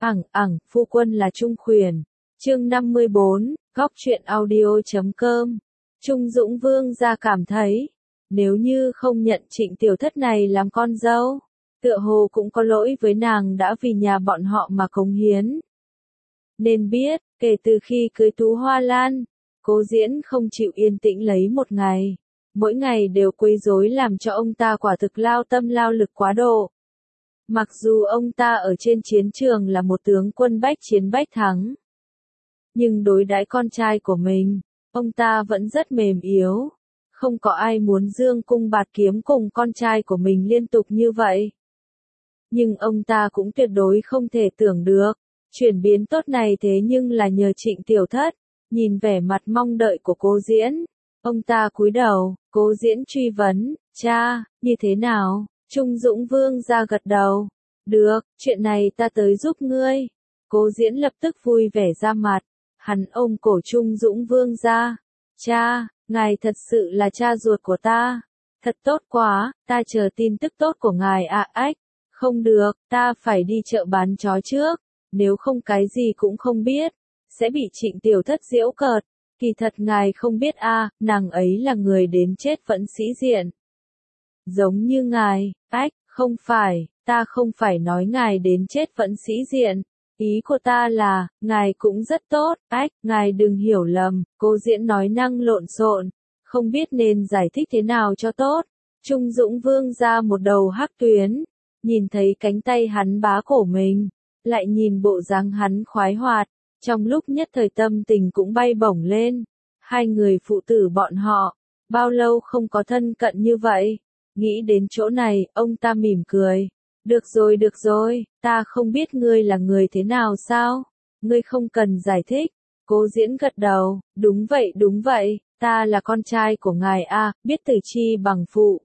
Phu quân là Trung Khuyển. Chương 54, góc truyện audio.com. Trung Dũng Vương gia cảm thấy, nếu như không nhận Trịnh Tiểu Thất này làm con dâu, tựa hồ cũng có lỗi với nàng đã vì nhà bọn họ mà cống hiến. Nên biết, kể từ khi cưới Tú Hoa Lan, Cố Diễn không chịu yên tĩnh lấy một ngày. Mỗi ngày đều quấy rối làm cho ông ta quả thực lao tâm lao lực quá độ. Mặc dù ông ta ở trên chiến trường là một tướng quân bách chiến bách thắng, nhưng đối đãi con trai của mình, ông ta vẫn rất mềm yếu. Không có ai muốn dương cung bạt kiếm cùng con trai của mình liên tục như vậy. Nhưng ông ta cũng tuyệt đối không thể tưởng được, chuyển biến tốt này thế nhưng là nhờ Trịnh Tiểu Thất. Nhìn vẻ mặt mong đợi của Cố Diễn, ông ta cúi đầu, Cố Diễn truy vấn, cha, như thế nào? Trung Dũng Vương ra gật đầu, được, chuyện này ta tới giúp ngươi. Cố Diễn lập tức vui vẻ ra mặt, hắn ôm cổ Trung Dũng Vương ra, cha, ngài thật sự là cha ruột của ta, thật tốt quá, ta chờ tin tức tốt của ngài ạ. Ách, không được, ta phải đi chợ bán chó trước, nếu không cái gì cũng không biết, sẽ bị Trịnh Tiểu Thất giễu cợt. Kỳ thật ngài không biết nàng ấy là người đến chết vẫn sĩ diện. Giống như ngài, ách, không phải, ta không phải nói ngài đến chết vẫn sĩ diện. Ý của ta là, ngài cũng rất tốt, ách, ngài đừng hiểu lầm. Cố Diễn nói năng lộn xộn, không biết nên giải thích thế nào cho tốt. Trung Dũng Vương ra một đầu hắc tuyến, nhìn thấy cánh tay hắn bá cổ mình, lại nhìn bộ dáng hắn khoái hoạt, trong lúc nhất thời tâm tình cũng bay bổng lên. Hai người phụ tử bọn họ, bao lâu không có thân cận như vậy. Nghĩ đến chỗ này, ông ta mỉm cười. Được rồi, ta không biết ngươi là người thế nào sao? Ngươi không cần giải thích. Cố Diễn gật đầu, đúng vậy, ta là con trai của ngài biết từ chi bằng phụ.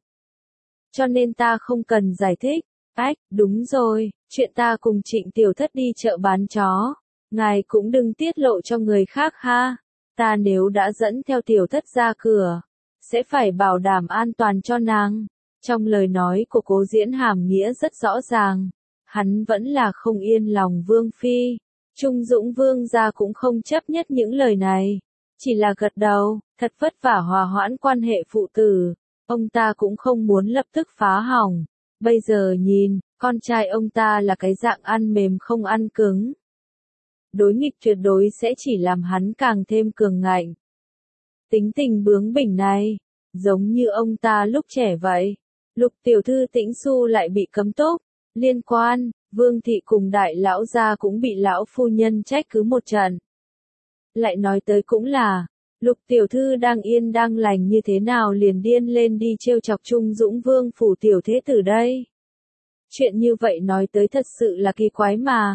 Cho nên ta không cần giải thích. Ách, đúng rồi, chuyện ta cùng Trịnh Tiểu Thất đi chợ bán chó. Ngài cũng đừng tiết lộ cho người khác ha. Ta nếu đã dẫn theo Tiểu Thất ra cửa, sẽ phải bảo đảm an toàn cho nàng. Trong lời nói của Cố Diễn hàm nghĩa rất rõ ràng, hắn vẫn là không yên lòng Vương Phi. Trung Dũng Vương gia cũng không chấp nhất những lời này, chỉ là gật đầu, thật vất vả hòa hoãn quan hệ phụ tử, ông ta cũng không muốn lập tức phá hỏng. Bây giờ nhìn, con trai ông ta là cái dạng ăn mềm không ăn cứng. Đối nghịch tuyệt đối sẽ chỉ làm hắn càng thêm cường ngạnh. Tính tình bướng bỉnh này, giống như ông ta lúc trẻ vậy. Lục tiểu thư Tĩnh Xu lại bị cấm túc, liên quan, Vương thị cùng đại lão gia cũng bị lão phu nhân trách cứ một trận. Lại nói tới cũng là, Lục tiểu thư đang yên đang lành như thế nào liền điên lên đi trêu chọc Trung Dũng Vương phủ tiểu thế tử đây. Chuyện như vậy nói tới thật sự là kỳ quái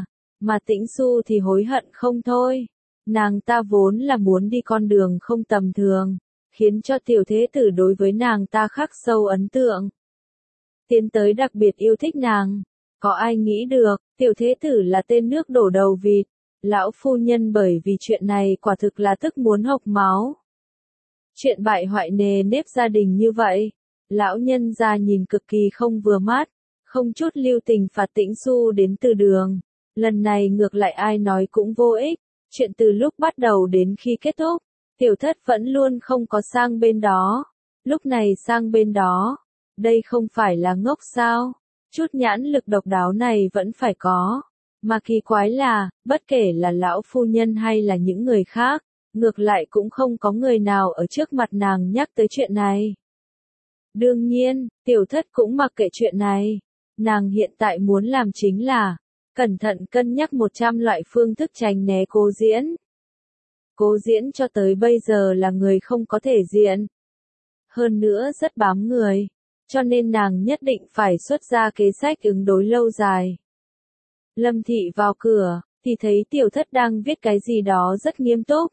mà Tĩnh Xu thì hối hận không thôi. Nàng ta vốn là muốn đi con đường không tầm thường, khiến cho tiểu thế tử đối với nàng ta khắc sâu ấn tượng. Tiến tới đặc biệt yêu thích nàng, có ai nghĩ được, tiểu thế tử là tên nước đổ đầu vịt, lão phu nhân bởi vì chuyện này quả thực là tức muốn hộc máu. Chuyện bại hoại nề nếp gia đình như vậy, lão nhân gia nhìn cực kỳ không vừa mắt, không chút lưu tình phạt Tĩnh Xu đến từ đường. Lần này ngược lại ai nói cũng vô ích, chuyện từ lúc bắt đầu đến khi kết thúc, Tiểu Thất vẫn luôn không có sang bên đó, lúc này sang bên đó. Đây không phải là ngốc sao? Chút nhãn lực độc đáo này vẫn phải có. Mà kỳ quái là, bất kể là lão phu nhân hay là những người khác, ngược lại cũng không có người nào ở trước mặt nàng nhắc tới chuyện này. Đương nhiên, Tiểu Thất cũng mặc kệ chuyện này. Nàng hiện tại muốn làm chính là, cẩn thận cân nhắc 100 loại phương thức tránh né Cố Diễn. Cố Diễn cho tới bây giờ là người không có thể diện. Hơn nữa rất bám người. Cho nên nàng nhất định phải xuất ra kế sách ứng đối lâu dài. Lâm Thị vào cửa, thì thấy Tiểu Thất đang viết cái gì đó rất nghiêm túc.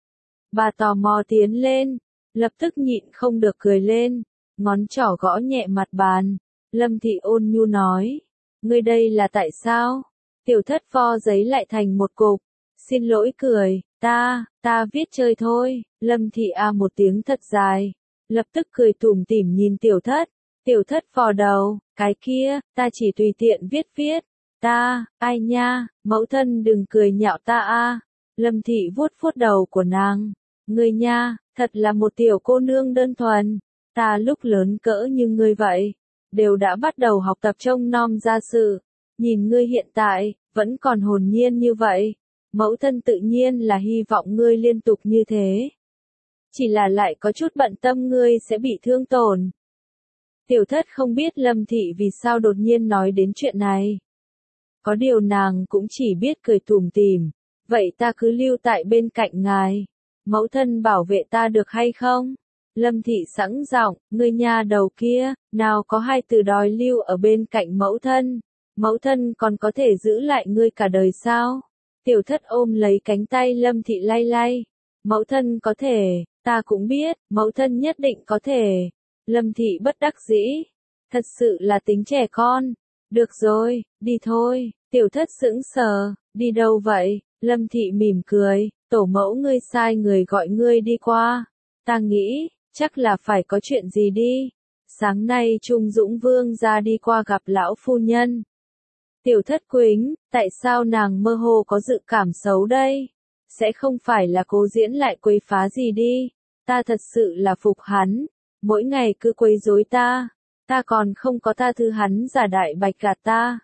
Bà tò mò tiến lên, lập tức nhịn không được cười lên, ngón trỏ gõ nhẹ mặt bàn. Lâm Thị ôn nhu nói, ngươi đây là tại sao? Tiểu Thất vo giấy lại thành một cục, xin lỗi cười, ta viết chơi thôi. Lâm Thị một tiếng thật dài, lập tức cười tủm tỉm nhìn Tiểu Thất. Tiểu Thất vò đầu, cái kia, ta chỉ tùy tiện viết. Ai nha, mẫu thân đừng cười nhạo ta a. Lâm Thị vuốt vuốt đầu của nàng. Ngươi nha, thật là một tiểu cô nương đơn thuần. Ta lúc lớn cỡ như ngươi vậy, đều đã bắt đầu học tập trông nom gia sự. Nhìn ngươi hiện tại, vẫn còn hồn nhiên như vậy. Mẫu thân tự nhiên là hy vọng ngươi liên tục như thế. Chỉ là lại có chút bận tâm ngươi sẽ bị thương tổn. Tiểu thất không biết Lâm Thị vì sao đột nhiên nói đến chuyện này. Có điều nàng cũng chỉ biết cười tủm tỉm. Vậy ta cứ lưu tại bên cạnh ngài. Mẫu thân bảo vệ ta được hay không? Lâm Thị sẵn giọng, ngươi nha đầu kia, nào có hai từ đòi lưu ở bên cạnh mẫu thân. Mẫu thân còn có thể giữ lại ngươi cả đời sao? Tiểu thất ôm lấy cánh tay Lâm Thị lay lay. Mẫu thân có thể, ta cũng biết, mẫu thân nhất định có thể. Lâm Thị bất đắc dĩ. Thật sự là tính trẻ con. Được rồi, đi thôi. Tiểu thất sững sờ, đi đâu vậy? Lâm Thị mỉm cười, tổ mẫu ngươi sai người gọi ngươi đi qua. Ta nghĩ, chắc là phải có chuyện gì đi. Sáng nay Trung Dũng Vương ra đi qua gặp lão phu nhân. Tiểu thất quính, tại sao nàng mơ hồ có dự cảm xấu đây? Sẽ không phải là cố diễn lại quấy phá gì đi. Ta thật sự là phục hắn. Mỗi ngày cứ quấy rối ta. Ta còn không có tha thứ hắn giả đại bạch gạt ta.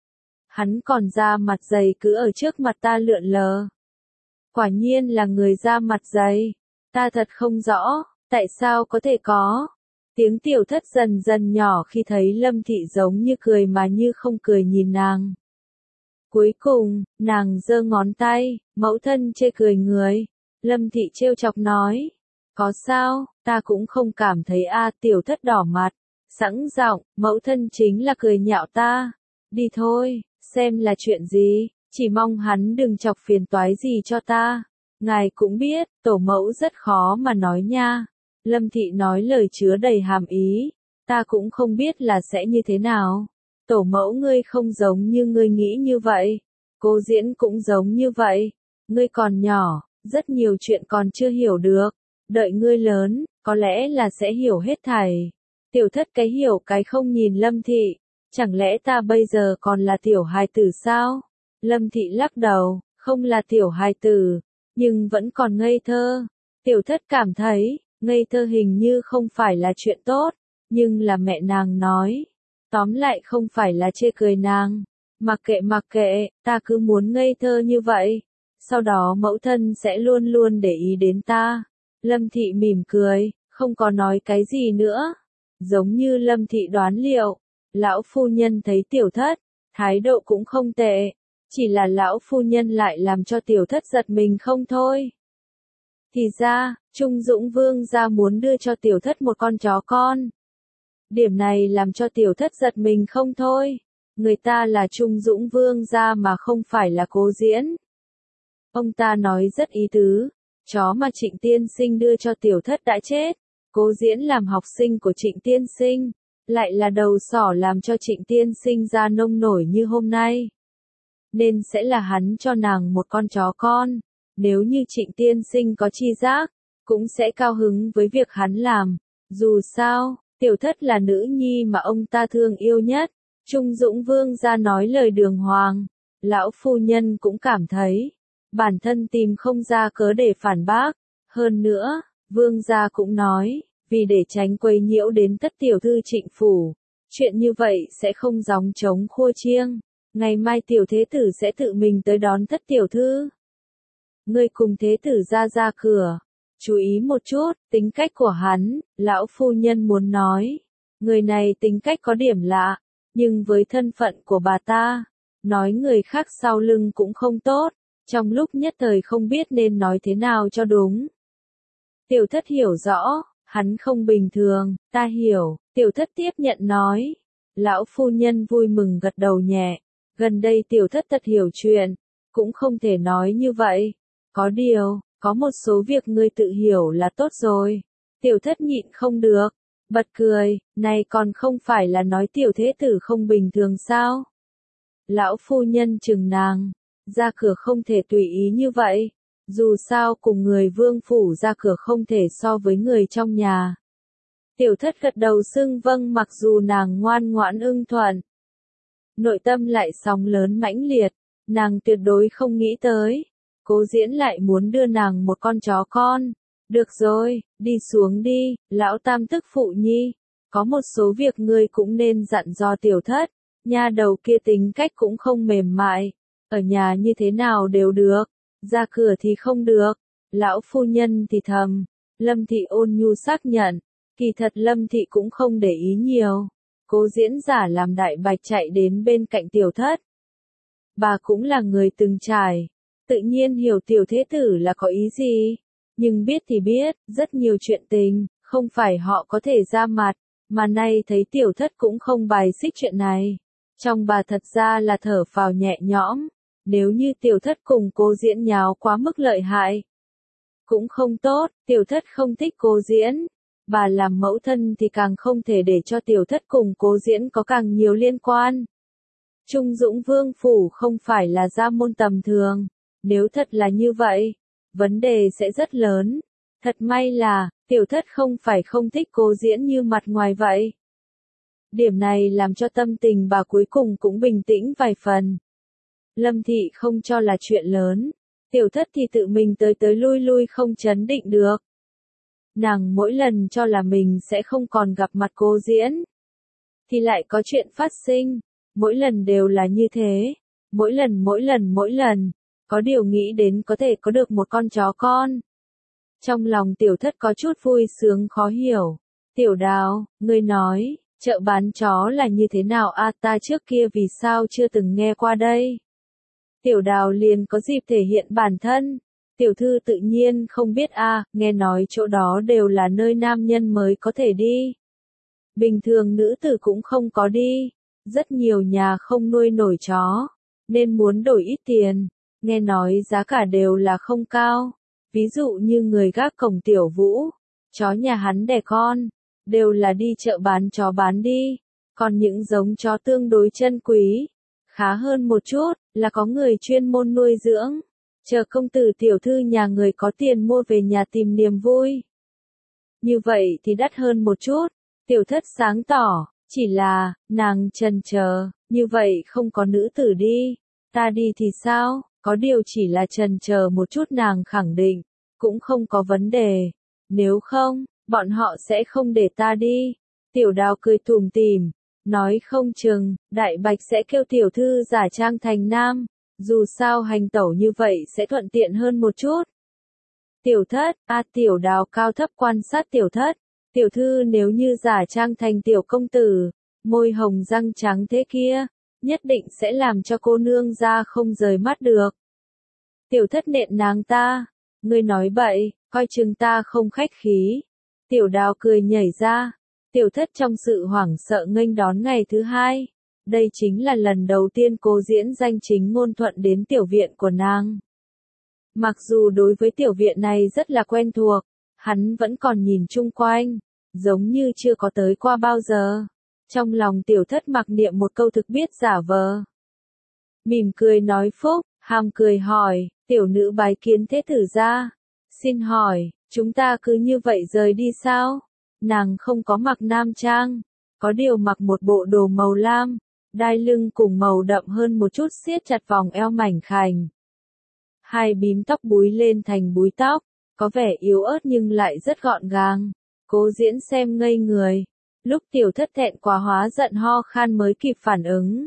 Hắn còn ra mặt dày cứ ở trước mặt ta lượn lờ. Quả nhiên là người ra mặt dày. Ta thật không rõ, tại sao có thể có. Tiếng tiểu thất dần dần nhỏ khi thấy Lâm Thị giống như cười mà như không cười nhìn nàng. Cuối cùng, nàng giơ ngón tay, mẫu thân chê cười người. Lâm Thị trêu chọc nói. Có sao, ta cũng không cảm thấy tiểu thất đỏ mặt. Sẵn giọng, mẫu thân chính là cười nhạo ta. Đi thôi, xem là chuyện gì, chỉ mong hắn đừng chọc phiền toái gì cho ta. Ngài cũng biết, tổ mẫu rất khó mà nói nha. Lâm Thị nói lời chứa đầy hàm ý. Ta cũng không biết là sẽ như thế nào. Tổ mẫu ngươi không giống như ngươi nghĩ như vậy. Cô diễn cũng giống như vậy. Ngươi còn nhỏ, rất nhiều chuyện còn chưa hiểu được. Đợi ngươi lớn, có lẽ là sẽ hiểu hết thảy. Tiểu thất cái hiểu cái không nhìn Lâm Thị. Chẳng lẽ ta bây giờ còn là tiểu hài tử sao? Lâm Thị lắc đầu, không là tiểu hài tử, nhưng vẫn còn ngây thơ. Tiểu thất cảm thấy, ngây thơ hình như không phải là chuyện tốt, nhưng là mẹ nàng nói. Tóm lại không phải là chê cười nàng. Mặc kệ, ta cứ muốn ngây thơ như vậy. Sau đó mẫu thân sẽ luôn luôn để ý đến ta. Lâm Thị mỉm cười, không có nói cái gì nữa. Giống như Lâm Thị đoán liệu. Lão phu nhân thấy tiểu thất, thái độ cũng không tệ. Chỉ là lão phu nhân lại làm cho tiểu thất giật mình không thôi. Thì ra, Trung Dũng Vương gia muốn đưa cho tiểu thất một con chó con. Điểm này làm cho tiểu thất giật mình không thôi. Người ta là Trung Dũng Vương gia mà không phải là Cố Diễn. Ông ta nói rất ý tứ. Chó mà Trịnh Tiên Sinh đưa cho tiểu thất đã chết. Cố Diễn làm học sinh của Trịnh Tiên Sinh. Lại là đầu sỏ làm cho Trịnh Tiên Sinh ra nông nổi như hôm nay. Nên sẽ là hắn cho nàng một con chó con. Nếu như Trịnh Tiên Sinh có tri giác, cũng sẽ cao hứng với việc hắn làm. Dù sao, tiểu thất là nữ nhi mà ông ta thương yêu nhất. Trung Dũng Vương ra nói lời đường hoàng. Lão phu nhân cũng cảm thấy, bản thân tìm không ra cớ để phản bác. Hơn nữa, Vương gia cũng nói, vì để tránh quấy nhiễu đến thất tiểu thư Trịnh phủ. Chuyện như vậy sẽ không gióng trống khua chiêng. Ngày mai tiểu thế tử sẽ tự mình tới đón thất tiểu thư. Ngươi cùng thế tử ra cửa. Chú ý một chút, tính cách của hắn, lão phu nhân muốn nói. Người này tính cách có điểm lạ, nhưng với thân phận của bà ta, nói người khác sau lưng cũng không tốt. Trong lúc nhất thời không biết nên nói thế nào cho đúng. Tiểu thất hiểu rõ, hắn không bình thường, ta hiểu, tiểu thất tiếp nhận nói. Lão phu nhân vui mừng gật đầu nhẹ. Gần đây tiểu thất thật hiểu chuyện, cũng không thể nói như vậy. Có điều, có một số việc ngươi tự hiểu là tốt rồi. Tiểu thất nhịn không được, bật cười, này còn không phải là nói tiểu thế tử không bình thường sao? Lão phu nhân chừng nàng, ra cửa không thể tùy ý như vậy. Dù sao cùng người vương phủ ra cửa không thể so với người trong nhà. Tiểu thất gật đầu xưng vâng mặc dù nàng ngoan ngoãn ưng thuận. nội tâm lại sóng lớn mãnh liệt, nàng tuyệt đối không nghĩ tới. Cố Diễn lại muốn đưa nàng một con chó con. Được rồi, đi xuống đi, lão tam tức phụ nhi. Có một số việc ngươi cũng nên dặn dò tiểu thất. Nha đầu kia tính cách cũng không mềm mại. Ở nhà như thế nào đều được. Ra cửa thì không được. Lão phu nhân thì thầm. Lâm Thị ôn nhu xác nhận. Kỳ thật Lâm Thị cũng không để ý nhiều. Cố Diễn giả làm đại bạch chạy đến bên cạnh tiểu thất. Bà cũng là người từng trải. Tự nhiên hiểu tiểu thế tử là có ý gì. Nhưng biết thì biết, rất nhiều chuyện tình, không phải họ có thể ra mặt. Mà nay thấy tiểu thất cũng không bài xích chuyện này. Trong bà thật ra là thở phào nhẹ nhõm. Nếu như tiểu thất cùng Cố Diễn nháo quá mức lợi hại. Cũng không tốt, tiểu thất không thích Cố Diễn. Bà làm mẫu thân thì càng không thể để cho tiểu thất cùng Cố Diễn có càng nhiều liên quan. Trung Dũng Vương Phủ không phải là gia môn tầm thường. Nếu thật là như vậy, vấn đề sẽ rất lớn. Thật may là, tiểu thất không phải không thích Cố Diễn như mặt ngoài vậy. Điểm này làm cho tâm tình bà cuối cùng cũng bình tĩnh vài phần. Lâm Thị không cho là chuyện lớn. Tiểu thất thì tự mình tới tới lui lui không chấn định được. Nàng mỗi lần cho là mình sẽ không còn gặp mặt Cố Diễn. Thì lại có chuyện phát sinh. Mỗi lần đều là như thế. Mỗi lần. Có điều nghĩ đến có thể có được một con chó con. Trong lòng tiểu thất có chút vui sướng khó hiểu. Tiểu Đào, ngươi nói, chợ bán chó là như thế nào a, ta trước kia vì sao chưa từng nghe qua đây. Tiểu Đào liền có dịp thể hiện bản thân. Tiểu thư tự nhiên không biết a, nghe nói chỗ đó đều là nơi nam nhân mới có thể đi. Bình thường nữ tử cũng không có đi. Rất nhiều nhà không nuôi nổi chó, nên muốn đổi ít tiền. Nghe nói giá cả đều là không cao. Ví dụ như người gác cổng Tiểu Vũ, chó nhà hắn đẻ con, đều là đi chợ bán chó bán đi. Còn những giống chó tương đối chân quý, khá hơn một chút, là có người chuyên môn nuôi dưỡng. Chờ công tử tiểu thư nhà người có tiền mua về nhà tìm niềm vui. Như vậy thì đắt hơn một chút. Tiểu thất sáng tỏ, chỉ là, nàng chần chờ, như vậy không có nữ tử đi. Ta đi thì sao? Có điều chỉ là chần chờ một chút, nàng khẳng định, cũng không có vấn đề. Nếu không, bọn họ sẽ không để ta đi. Tiểu Đào cười tủm tỉm, nói không chừng, đại bạch sẽ kêu tiểu thư giả trang thành nam. Dù sao hành tẩu như vậy sẽ thuận tiện hơn một chút. Tiểu thất, Tiểu Đào cao thấp quan sát tiểu thất. Tiểu thư nếu như giả trang thành tiểu công tử, môi hồng răng trắng thế kia, nhất định sẽ làm cho cô nương ra không rời mắt được. Tiểu thất nện nàng ta, ngươi nói bậy, coi chừng ta không khách khí. Tiểu Đào cười nhảy ra, tiểu thất trong sự hoảng sợ nghênh đón ngày thứ hai. Đây chính là lần đầu tiên Cố Diễn danh chính ngôn thuận đến tiểu viện của nàng. Mặc dù đối với tiểu viện này rất là quen thuộc, hắn vẫn còn nhìn chung quanh, giống như chưa có tới qua bao giờ. Trong lòng tiểu thất mặc niệm một câu thực biết giả vờ. Mỉm cười nói phúc, hàm cười hỏi, tiểu nữ bái kiến thế tử gia. Xin hỏi, chúng ta cứ như vậy rời đi sao? Nàng không có mặc nam trang, có điều mặc một bộ đồ màu lam, đai lưng cùng màu đậm hơn một chút siết chặt vòng eo mảnh khảnh. Hai bím tóc búi lên thành búi tóc, có vẻ yếu ớt nhưng lại rất gọn gàng. Cố Diễn xem ngây người. Lúc tiểu thất thẹn quá hóa giận ho khan mới kịp phản ứng.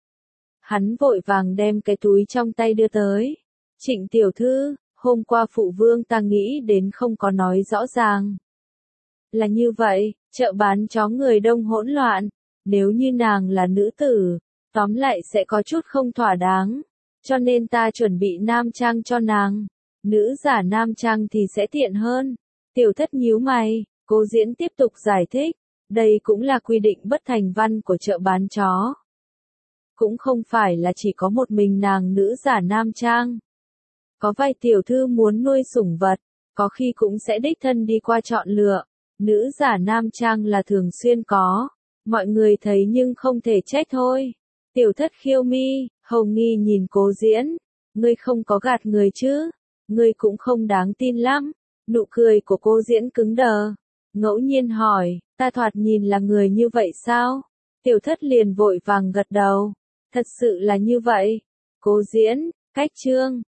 Hắn vội vàng đem cái túi trong tay đưa tới. Trịnh tiểu thư, hôm qua phụ vương ta nghĩ đến không có nói rõ ràng. Là như vậy, chợ bán chó người đông hỗn loạn. Nếu như nàng là nữ tử, tóm lại sẽ có chút không thỏa đáng. Cho nên ta chuẩn bị nam trang cho nàng. Nữ giả nam trang thì sẽ tiện hơn. Tiểu thất nhíu mày, Cố Diễn tiếp tục giải thích. Đây cũng là quy định bất thành văn của chợ bán chó. Cũng không phải là chỉ có một mình nàng nữ giả nam trang. Có vài tiểu thư muốn nuôi sủng vật, có khi cũng sẽ đích thân đi qua chọn lựa. Nữ giả nam trang là thường xuyên có. Mọi người thấy nhưng không thể trách thôi. Tiểu thất khiêu mi, hầu nghi nhìn Cố Diễn. Ngươi không có gạt người chứ? Ngươi cũng không đáng tin lắm. Nụ cười của Cố Diễn cứng đờ. Ngẫu nhiên hỏi, ta thoạt nhìn là người như vậy sao? Tiểu thất liền vội vàng gật đầu. Thật sự là như vậy. Cố diễn, cách chương.